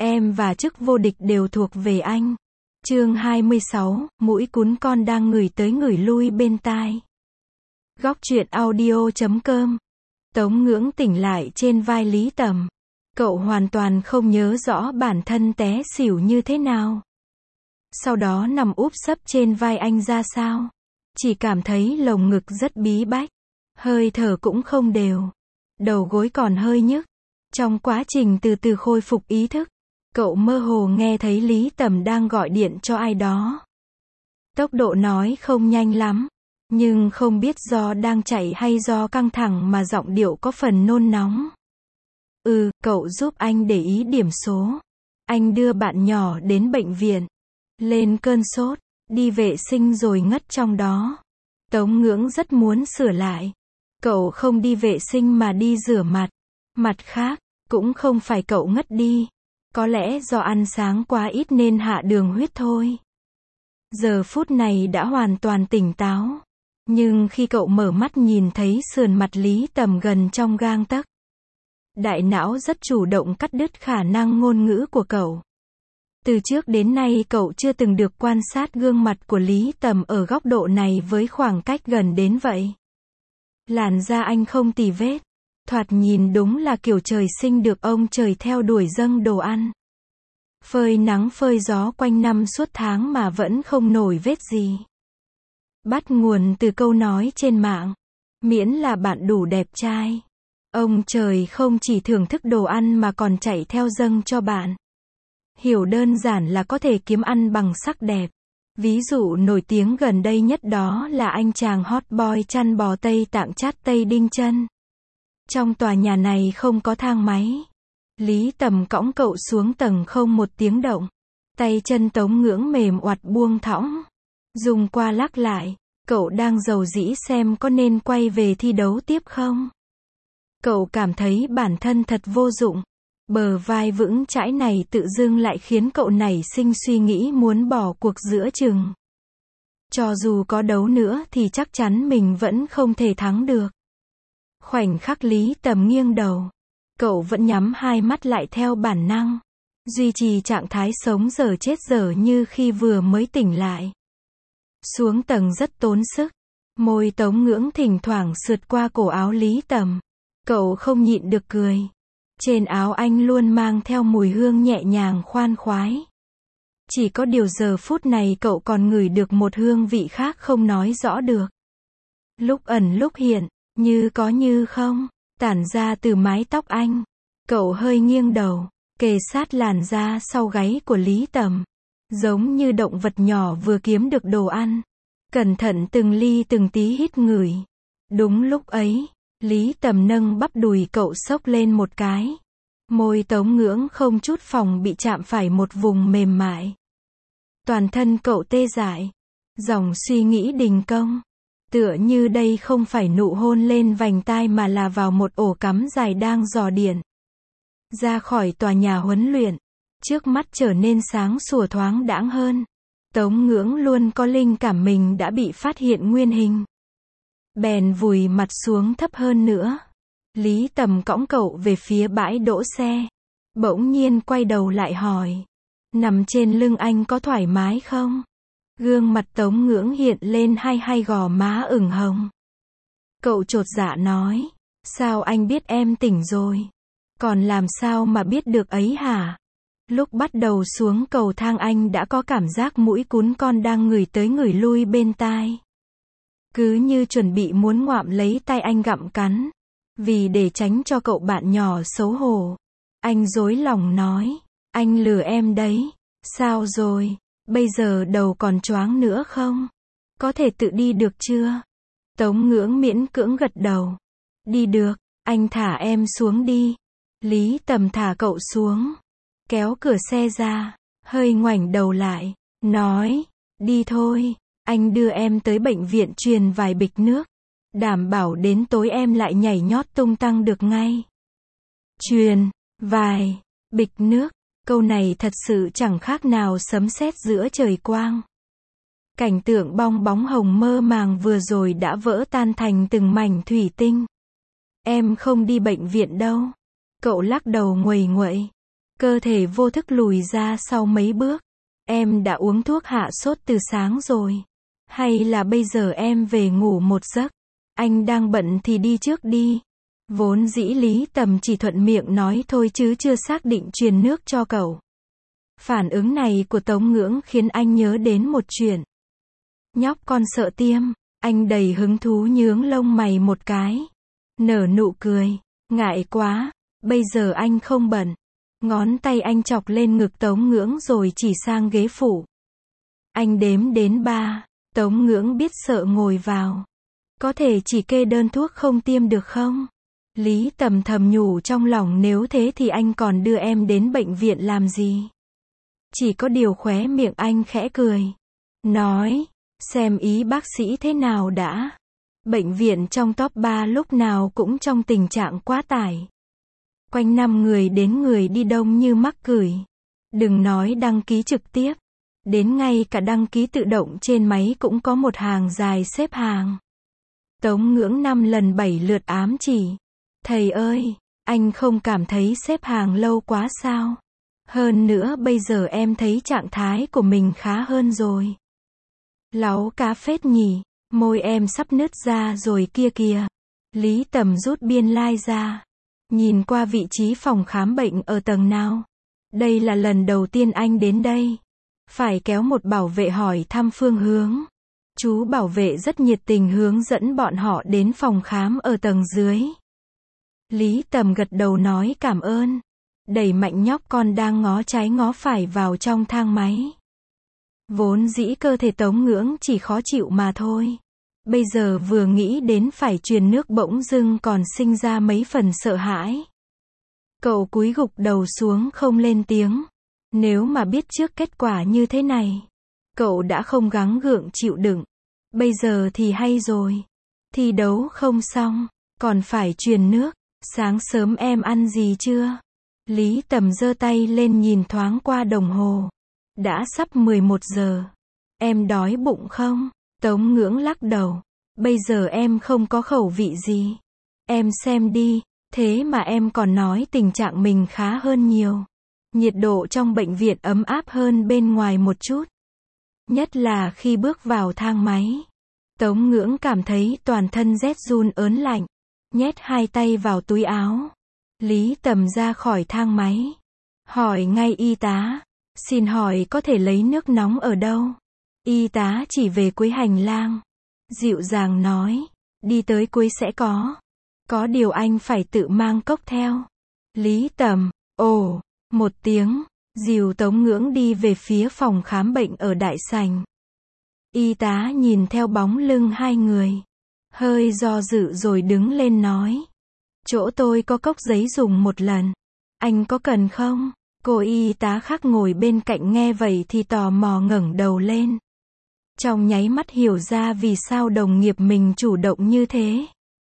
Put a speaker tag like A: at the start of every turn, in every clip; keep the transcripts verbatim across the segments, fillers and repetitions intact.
A: Em và chức vô địch đều thuộc về anh. Chương hai mươi sáu, mũi cún con đang ngửi tới ngửi lui bên tai. Góc truyện audio chấm com. Tống Ngưỡng tỉnh lại trên vai Lý Tầm. Cậu hoàn toàn không nhớ rõ bản thân té xỉu như thế nào. Sau đó nằm úp sấp trên vai anh ra sao. Chỉ cảm thấy lồng ngực rất bí bách. Hơi thở cũng không đều. Đầu gối còn hơi nhức. Trong quá trình từ từ khôi phục ý thức, cậu mơ hồ nghe thấy Lý Tầm đang gọi điện cho ai đó. Tốc độ nói không nhanh lắm, nhưng không biết do đang chạy hay do căng thẳng mà giọng điệu có phần nôn nóng. Ừ, cậu giúp anh để ý điểm số. Anh đưa bạn nhỏ đến bệnh viện. Lên cơn sốt, đi vệ sinh rồi ngất trong đó. Tống Ngưỡng rất muốn sửa lại. Cậu không đi vệ sinh mà đi rửa mặt. Mặt khác, cũng không phải cậu ngất đi. Có lẽ do ăn sáng quá ít nên hạ đường huyết thôi. Giờ phút này đã hoàn toàn tỉnh táo. Nhưng khi cậu mở mắt nhìn thấy sườn mặt Lý Tầm gần trong gang tấc, đại não rất chủ động cắt đứt khả năng ngôn ngữ của cậu. Từ trước đến nay cậu chưa từng được quan sát gương mặt của Lý Tầm ở góc độ này với khoảng cách gần đến vậy. Làn da anh không tì vết. Thoạt nhìn đúng là kiểu trời sinh được ông trời theo đuổi dâng đồ ăn. Phơi nắng phơi gió quanh năm suốt tháng mà vẫn không nổi vết gì. Bắt nguồn từ câu nói trên mạng. Miễn là bạn đủ đẹp trai, ông trời không chỉ thưởng thức đồ ăn mà còn chạy theo dâng cho bạn. Hiểu đơn giản là có thể kiếm ăn bằng sắc đẹp. Ví dụ nổi tiếng gần đây nhất đó là anh chàng hot boy chăn bò Tây Tạng Chát Tây Đinh Chân. Trong tòa nhà này không có thang máy. Lý Tầm cõng cậu xuống tầng không một tiếng động. Tay chân Tống Ngưỡng mềm oặt buông thõng. Dùng qua lắc lại. Cậu đang rầu rĩ xem có nên quay về thi đấu tiếp không. Cậu cảm thấy bản thân thật vô dụng. Bờ vai vững chãi này tự dưng lại khiến cậu nảy sinh suy nghĩ muốn bỏ cuộc giữa chừng. Cho dù có đấu nữa thì chắc chắn mình vẫn không thể thắng được. Khoảnh khắc Lý Tầm nghiêng đầu, cậu vẫn nhắm hai mắt lại theo bản năng, duy trì trạng thái sống dở chết dở như khi vừa mới tỉnh lại. Xuống tầng rất tốn sức, môi Tống Ngưỡng thỉnh thoảng sượt qua cổ áo Lý Tầm. Cậu không nhịn được cười. Trên áo anh luôn mang theo mùi hương nhẹ nhàng khoan khoái. Chỉ có điều giờ phút này cậu còn ngửi được một hương vị khác không nói rõ được. Lúc ẩn lúc hiện, như có như không, tản ra từ mái tóc anh. Cậu hơi nghiêng đầu, kề sát làn da sau gáy của Lý Tầm. Giống như động vật nhỏ vừa kiếm được đồ ăn. Cẩn thận từng ly từng tí hít ngửi. Đúng lúc ấy, Lý Tầm nâng bắp đùi cậu xốc lên một cái. Môi Tống Ngưỡng không chút phòng bị chạm phải một vùng mềm mại. Toàn thân cậu tê dại. Dòng suy nghĩ đình công. Tựa như đây không phải nụ hôn lên vành tai mà là vào một ổ cắm dài đang dò điện. Ra khỏi tòa nhà huấn luyện, trước mắt trở nên sáng sủa thoáng đãng hơn. Tống Ngưỡng luôn có linh cảm mình đã bị phát hiện nguyên hình. Bèn vùi mặt xuống thấp hơn nữa. Lý Tầm cõng cậu về phía bãi đỗ xe. Bỗng nhiên quay đầu lại hỏi. Nằm trên lưng anh có thoải mái không? Gương mặt Tống Ngưỡng hiện lên hai hai gò má ửng hồng. Cậu chột dạ nói. Sao anh biết em tỉnh rồi? Còn làm sao mà biết được ấy hả? Lúc bắt đầu xuống cầu thang anh đã có cảm giác mũi cún con đang ngửi tới ngửi lui bên tai. Cứ như chuẩn bị muốn ngoạm lấy tay anh gặm cắn. Vì để tránh cho cậu bạn nhỏ xấu hổ, anh dối lòng nói. Anh lừa em đấy. Sao rồi? Bây giờ đầu còn choáng nữa không? Có thể tự đi được chưa? Tống Ngưỡng miễn cưỡng gật đầu. Đi được, anh thả em xuống đi. Lý Tầm thả cậu xuống. Kéo cửa xe ra, hơi ngoảnh đầu lại, nói. Đi thôi, anh đưa em tới bệnh viện truyền vài bịch nước. Đảm bảo đến tối em lại nhảy nhót tung tăng được ngay. Truyền vài bịch nước. Câu này thật sự chẳng khác nào sấm sét giữa trời quang. Cảnh tượng bong bóng hồng mơ màng vừa rồi đã vỡ tan thành từng mảnh thủy tinh. Em không đi bệnh viện đâu. Cậu lắc đầu nguầy nguậy. Cơ thể vô thức lùi ra sau mấy bước. Em đã uống thuốc hạ sốt từ sáng rồi. Hay là bây giờ em về ngủ một giấc? Anh đang bận thì đi trước đi. Vốn dĩ Lý Tầm chỉ thuận miệng nói thôi chứ chưa xác định truyền nước cho cậu. Phản ứng này của Tống Ngưỡng khiến anh nhớ đến một chuyện. Nhóc con sợ tiêm. Anh đầy hứng thú nhướng lông mày một cái. Nở nụ cười. Ngại quá. Bây giờ anh không bận. Ngón tay anh chọc lên ngực Tống Ngưỡng rồi chỉ sang ghế phụ. Anh đếm đến ba. Tống Ngưỡng biết sợ ngồi vào. Có thể chỉ kê đơn thuốc không tiêm được không? Lý Tầm thầm nhủ trong lòng, nếu thế thì anh còn đưa em đến bệnh viện làm gì? Chỉ có điều khóe miệng anh khẽ cười. Nói, xem ý bác sĩ thế nào đã. Bệnh viện trong top ba lúc nào cũng trong tình trạng quá tải. Quanh năm người đến người đi đông như mắc cười. Đừng nói đăng ký trực tiếp. Đến ngay cả đăng ký tự động trên máy cũng có một hàng dài xếp hàng. Tống Ngưỡng năm lần bảy lượt ám chỉ. Thầy ơi, anh không cảm thấy xếp hàng lâu quá sao? Hơn nữa bây giờ em thấy trạng thái của mình khá hơn rồi. Láu cá phết nhỉ, môi em sắp nứt ra rồi kia kìa. Lý Tầm rút biên lai ra. Nhìn qua vị trí phòng khám bệnh ở tầng nào. Đây là lần đầu tiên anh đến đây. Phải kéo một bảo vệ hỏi thăm phương hướng. Chú bảo vệ rất nhiệt tình hướng dẫn bọn họ đến phòng khám ở tầng dưới. Lý Tầm gật đầu nói cảm ơn. Đẩy mạnh nhóc con đang ngó trái ngó phải vào trong thang máy. Vốn dĩ cơ thể Tống Ngưỡng chỉ khó chịu mà thôi. Bây giờ vừa nghĩ đến phải truyền nước bỗng dưng còn sinh ra mấy phần sợ hãi. Cậu cúi gục đầu xuống không lên tiếng. Nếu mà biết trước kết quả như thế này, cậu đã không gắng gượng chịu đựng. Bây giờ thì hay rồi. Thi đấu không xong, còn phải truyền nước. Sáng sớm em ăn gì chưa? Lý Tầm giơ tay lên nhìn thoáng qua đồng hồ. Đã sắp mười một giờ. Em đói bụng không? Tống Ngưỡng lắc đầu. Bây giờ em không có khẩu vị gì. Em xem đi, thế mà em còn nói tình trạng mình khá hơn nhiều. Nhiệt độ trong bệnh viện ấm áp hơn bên ngoài một chút. Nhất là khi bước vào thang máy. Tống Ngưỡng cảm thấy toàn thân rét run ớn lạnh. Nhét hai tay vào túi áo. Lý Tầm ra khỏi thang máy. Hỏi ngay y tá. Xin hỏi có thể lấy nước nóng ở đâu? Y tá chỉ về cuối hành lang. Dịu dàng nói. Đi tới cuối sẽ có. Có điều anh phải tự mang cốc theo. Lý Tầm. Ồ. Một tiếng. Dìu Tống Ngưỡng đi về phía phòng khám bệnh ở đại sảnh. Y tá nhìn theo bóng lưng hai người. Hơi do dự rồi đứng lên nói. Chỗ tôi có cốc giấy dùng một lần. Anh có cần không? Cô y tá khác ngồi bên cạnh nghe vậy thì tò mò ngẩng đầu lên. Trong nháy mắt hiểu ra vì sao đồng nghiệp mình chủ động như thế.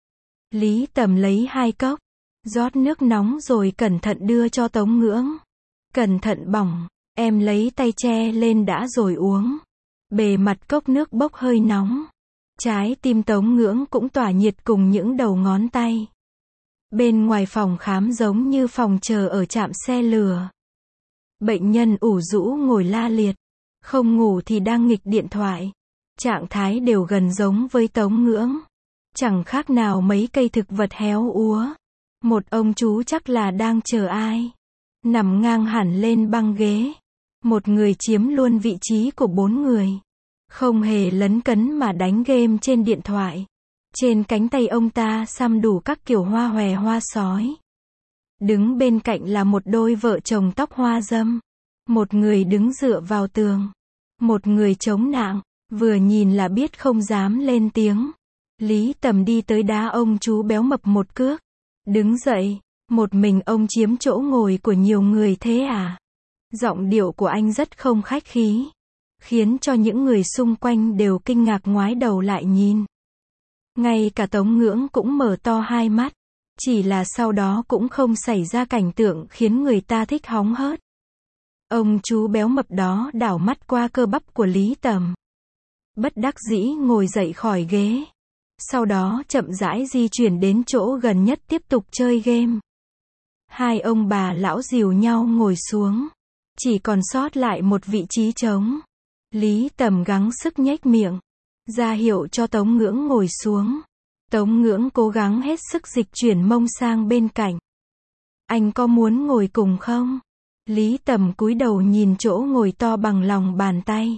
A: Lý Tầm lấy hai cốc. Rót nước nóng rồi cẩn thận đưa cho Tống Ngưỡng. Cẩn thận bỏng. Em lấy tay che lên đã rồi uống. Bề mặt cốc nước bốc hơi nóng. Trái tim Tống Ngưỡng cũng tỏa nhiệt cùng những đầu ngón tay. Bên ngoài phòng khám giống như phòng chờ ở trạm xe lửa. Bệnh nhân ủ rũ ngồi la liệt. Không ngủ thì đang nghịch điện thoại. Trạng thái đều gần giống với Tống Ngưỡng. Chẳng khác nào mấy cây thực vật héo úa. Một ông chú chắc là đang chờ ai. Nằm ngang hẳn lên băng ghế. Một người chiếm luôn vị trí của bốn người. Không hề lấn cấn mà đánh game trên điện thoại. Trên cánh tay ông ta xăm đủ các kiểu hoa hòe hoa sói. Đứng bên cạnh là một đôi vợ chồng tóc hoa dâm. Một người đứng dựa vào tường. Một người chống nạng. Vừa nhìn là biết không dám lên tiếng. Lý Tầm đi tới đá ông chú béo mập một cước. Đứng dậy. Một mình ông chiếm chỗ ngồi của nhiều người thế à? Giọng điệu của anh rất không khách khí. Khiến cho những người xung quanh đều kinh ngạc ngoái đầu lại nhìn. Ngay cả Tống Ngưỡng cũng mở to hai mắt. Chỉ là sau đó cũng không xảy ra cảnh tượng khiến người ta thích hóng hớt. Ông chú béo mập đó đảo mắt qua cơ bắp của Lý Tầm. Bất đắc dĩ ngồi dậy khỏi ghế. Sau đó chậm rãi di chuyển đến chỗ gần nhất tiếp tục chơi game. Hai ông bà lão dìu nhau ngồi xuống. Chỉ còn sót lại một vị trí trống. Lý Tầm gắng sức nhếch miệng, ra hiệu cho Tống Ngưỡng ngồi xuống. Tống Ngưỡng cố gắng hết sức dịch chuyển mông sang bên cạnh. Anh có muốn ngồi cùng không? Lý Tầm cúi đầu nhìn chỗ ngồi to bằng lòng bàn tay.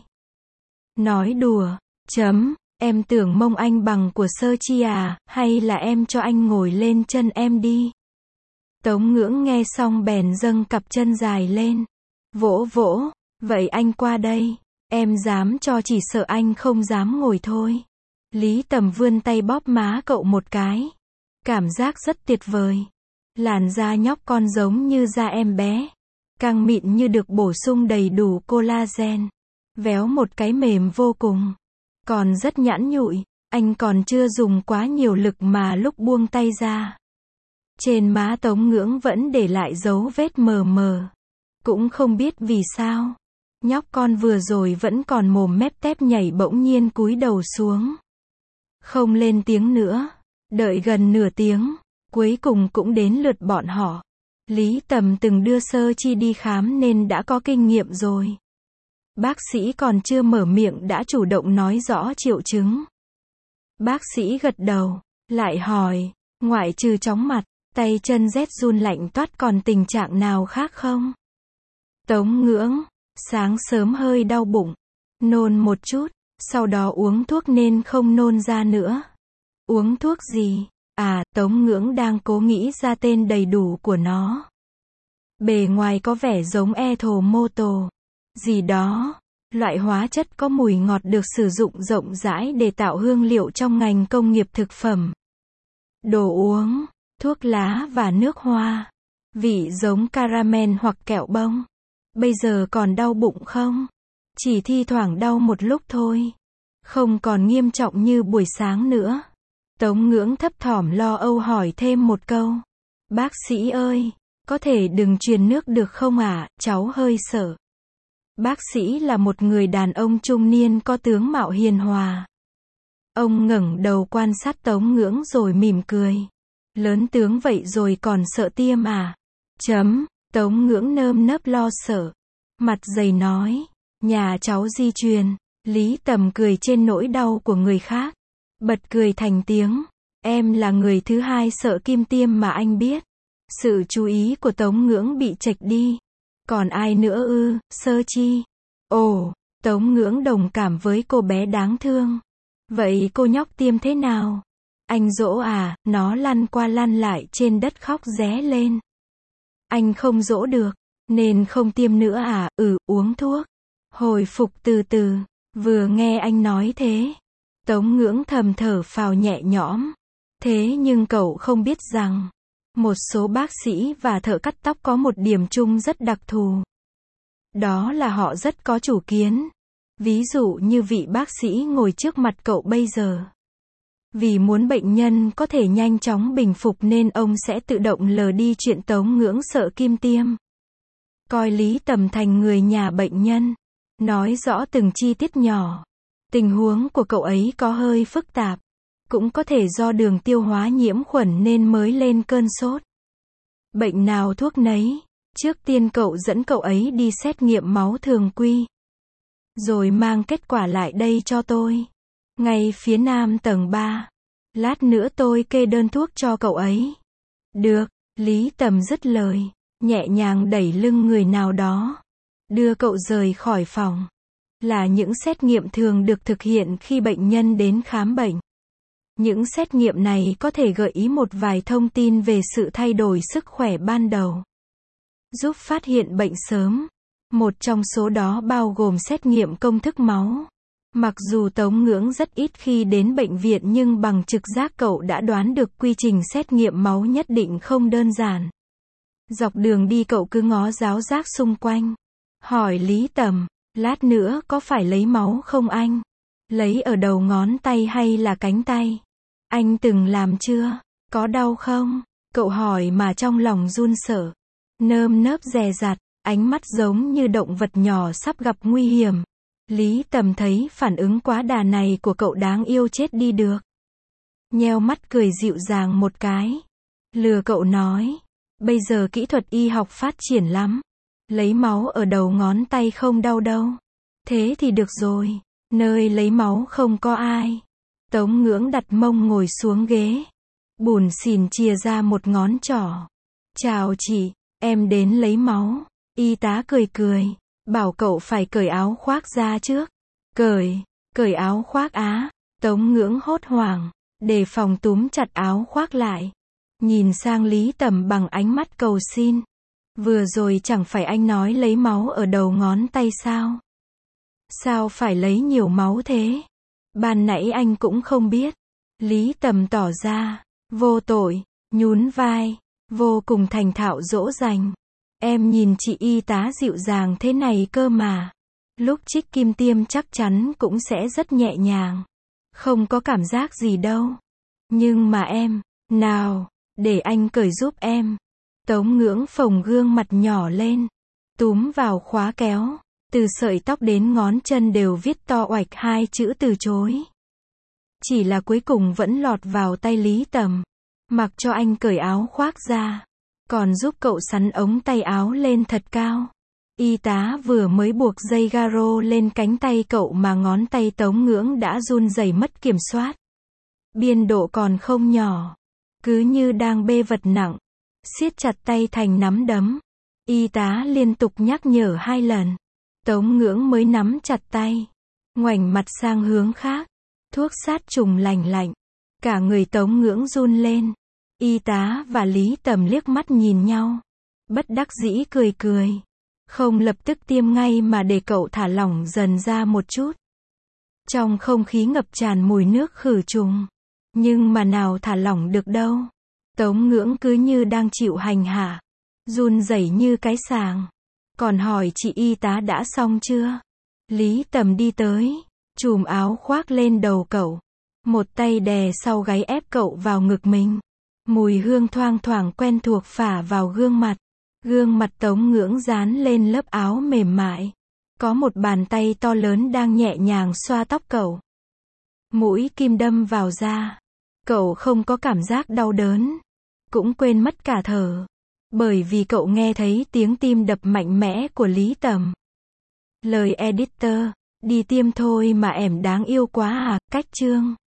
A: Nói đùa, chấm, em tưởng mông anh bằng của Sơ Chi à, hay là em cho anh ngồi lên chân em đi. Tống Ngưỡng nghe xong bèn dâng cặp chân dài lên. Vỗ vỗ, vậy anh qua đây. Em dám cho chỉ sợ anh không dám ngồi thôi. Lý Tầm vươn tay bóp má cậu một cái. Cảm giác rất tuyệt vời. Làn da nhóc con giống như da em bé. Căng mịn như được bổ sung đầy đủ collagen. Véo một cái mềm vô cùng. Còn rất nhẵn nhụi. Anh còn chưa dùng quá nhiều lực mà lúc buông tay ra. Trên má Tống Ngưỡng vẫn để lại dấu vết mờ mờ. Cũng không biết vì sao. Nhóc con vừa rồi vẫn còn mồm mép tép nhảy bỗng nhiên cúi đầu xuống. Không lên tiếng nữa. Đợi gần nửa tiếng. Cuối cùng cũng đến lượt bọn họ. Lý Tầm từng đưa Sơ Chi đi khám nên đã có kinh nghiệm rồi. Bác sĩ còn chưa mở miệng đã chủ động nói rõ triệu chứng. Bác sĩ gật đầu. Lại hỏi. Ngoại trừ chóng mặt, tay chân rét run lạnh toát còn tình trạng nào khác không? Tống Ngưỡng. Sáng sớm hơi đau bụng. Nôn một chút. Sau đó uống thuốc nên không nôn ra nữa. Uống thuốc gì? À, Tống Ngưỡng đang cố nghĩ ra tên đầy đủ của nó. Bề ngoài có vẻ giống Ethylmoto. Gì đó. Loại hóa chất có mùi ngọt được sử dụng rộng rãi để tạo hương liệu trong ngành công nghiệp thực phẩm. Đồ uống, thuốc lá và nước hoa. Vị giống caramel hoặc kẹo bông. Bây giờ còn đau bụng không? Chỉ thi thoảng đau một lúc thôi. Không còn nghiêm trọng như buổi sáng nữa. Tống Ngưỡng thấp thỏm lo âu hỏi thêm một câu. Bác sĩ ơi, có thể đừng truyền nước được không ạ, à? Cháu hơi sợ. Bác sĩ là một người đàn ông trung niên có tướng mạo hiền hòa. Ông ngẩng đầu quan sát Tống Ngưỡng rồi mỉm cười. Lớn tướng vậy rồi còn sợ tiêm à? Chấm, Tống Ngưỡng nơm nớp lo sợ. Mặt dày nói, nhà cháu di truyền. Lý Tầm cười trên nỗi đau của người khác. Bật cười thành tiếng. Em là người thứ hai sợ kim tiêm mà anh biết. Sự chú ý của Tống Ngưỡng bị chệch đi. Còn ai nữa ư, Sơ Chi? Ồ, Tống Ngưỡng đồng cảm với cô bé đáng thương. Vậy cô nhóc tiêm thế nào? Anh dỗ à, nó lăn qua lăn lại trên đất khóc ré lên. Anh không dỗ được, nên không tiêm nữa à, ừ, uống thuốc. Hồi phục từ từ, vừa nghe anh nói thế. Tống Ngưỡng thầm thở phào nhẹ nhõm. Thế nhưng cậu không biết rằng, một số bác sĩ và thợ cắt tóc có một điểm chung rất đặc thù. Đó là họ rất có chủ kiến. Ví dụ như vị bác sĩ ngồi trước mặt cậu bây giờ. Vì muốn bệnh nhân có thể nhanh chóng bình phục nên ông sẽ tự động lờ đi chuyện Tống Ngưỡng sợ kim tiêm. Coi Lý Tầm thành người nhà bệnh nhân. Nói rõ từng chi tiết nhỏ. Tình huống của cậu ấy có hơi phức tạp. Cũng có thể do đường tiêu hóa nhiễm khuẩn nên mới lên cơn sốt. Bệnh nào thuốc nấy. Trước tiên cậu dẫn cậu ấy đi xét nghiệm máu thường quy. Rồi mang kết quả lại đây cho tôi. Ngay phía nam tầng ba. Lát nữa tôi kê đơn thuốc cho cậu ấy. Được, Lý Tầm dứt lời. Nhẹ nhàng đẩy lưng người nào đó. Đưa cậu rời khỏi phòng. Là những xét nghiệm thường được thực hiện khi bệnh nhân đến khám bệnh. Những xét nghiệm này có thể gợi ý một vài thông tin về sự thay đổi sức khỏe ban đầu. Giúp phát hiện bệnh sớm. Một trong số đó bao gồm xét nghiệm công thức máu. Mặc dù Tống Ngưỡng rất ít khi đến bệnh viện nhưng bằng trực giác cậu đã đoán được quy trình xét nghiệm máu nhất định không đơn giản. Dọc đường đi cậu cứ ngó giáo giác xung quanh. Hỏi Lý Tầm, lát nữa có phải lấy máu không anh? Lấy ở đầu ngón tay hay là cánh tay? Anh từng làm chưa? Có đau không? Cậu hỏi mà trong lòng run sợ. Nơm nớp dè dặt, ánh mắt giống như động vật nhỏ sắp gặp nguy hiểm. Lý Tầm thấy phản ứng quá đà này của cậu đáng yêu chết đi được. Nheo mắt cười dịu dàng một cái. Lừa cậu nói. Bây giờ kỹ thuật y học phát triển lắm. Lấy máu ở đầu ngón tay không đau đâu. Thế thì được rồi. Nơi lấy máu không có ai. Tống Ngưỡng đặt mông ngồi xuống ghế. Bủn xỉn chìa ra một ngón trỏ. Chào chị, em đến lấy máu. Y tá cười cười. Bảo cậu phải cởi áo khoác ra trước. Cởi, cởi áo khoác á. Tống Ngưỡng hốt hoảng. Đề phòng túm chặt áo khoác lại. Nhìn sang Lý Tầm bằng ánh mắt cầu xin. Vừa rồi chẳng phải anh nói lấy máu ở đầu ngón tay sao? Sao phải lấy nhiều máu thế? Ban nãy anh cũng không biết. Lý Tầm tỏ ra vô tội, nhún vai, vô cùng thành thạo dỗ dành. Em nhìn chị y tá dịu dàng thế này cơ mà. Lúc trích kim tiêm chắc chắn cũng sẽ rất nhẹ nhàng. Không có cảm giác gì đâu. Nhưng mà em, nào, để anh cởi giúp em. Tống Ngưỡng phồng gương mặt nhỏ lên. Túm vào khóa kéo. Từ sợi tóc đến ngón chân đều viết to oạch hai chữ từ chối. Chỉ là cuối cùng vẫn lọt vào tay Lý Tầm. Mặc cho anh cởi áo khoác ra. Còn giúp cậu sắn ống tay áo lên thật cao. Y tá vừa mới buộc dây garo lên cánh tay cậu mà ngón tay Tống Ngưỡng đã run rẩy mất kiểm soát. Biên độ còn không nhỏ. Cứ như đang bê vật nặng. Siết chặt tay thành nắm đấm. Y tá liên tục nhắc nhở hai lần. Tống Ngưỡng mới nắm chặt tay. Ngoảnh mặt sang hướng khác. Thuốc sát trùng lành lạnh. Cả người Tống Ngưỡng run lên. Y tá và Lý Tầm liếc mắt nhìn nhau. Bất đắc dĩ cười cười. Không lập tức tiêm ngay mà để cậu thả lỏng dần ra một chút. Trong không khí ngập tràn mùi nước khử trùng. Nhưng mà nào thả lỏng được đâu. Tống Ngưỡng cứ như đang chịu hành hạ. Run rẩy như cái sàng. Còn hỏi chị y tá đã xong chưa? Lý Tầm đi tới. Chùm áo khoác lên đầu cậu. Một tay đè sau gáy ép cậu vào ngực mình. Mùi hương thoang thoảng quen thuộc phả vào gương mặt. Gương mặt Tống Ngưỡng dán lên lớp áo mềm mại. Có một bàn tay to lớn đang nhẹ nhàng xoa tóc cậu. Mũi kim đâm vào da. Cậu không có cảm giác đau đớn. Cũng quên mất cả thở. Bởi vì cậu nghe thấy tiếng tim đập mạnh mẽ của Lý Tầm. Lời editor, đi tiêm thôi mà em đáng yêu quá à, cách chương.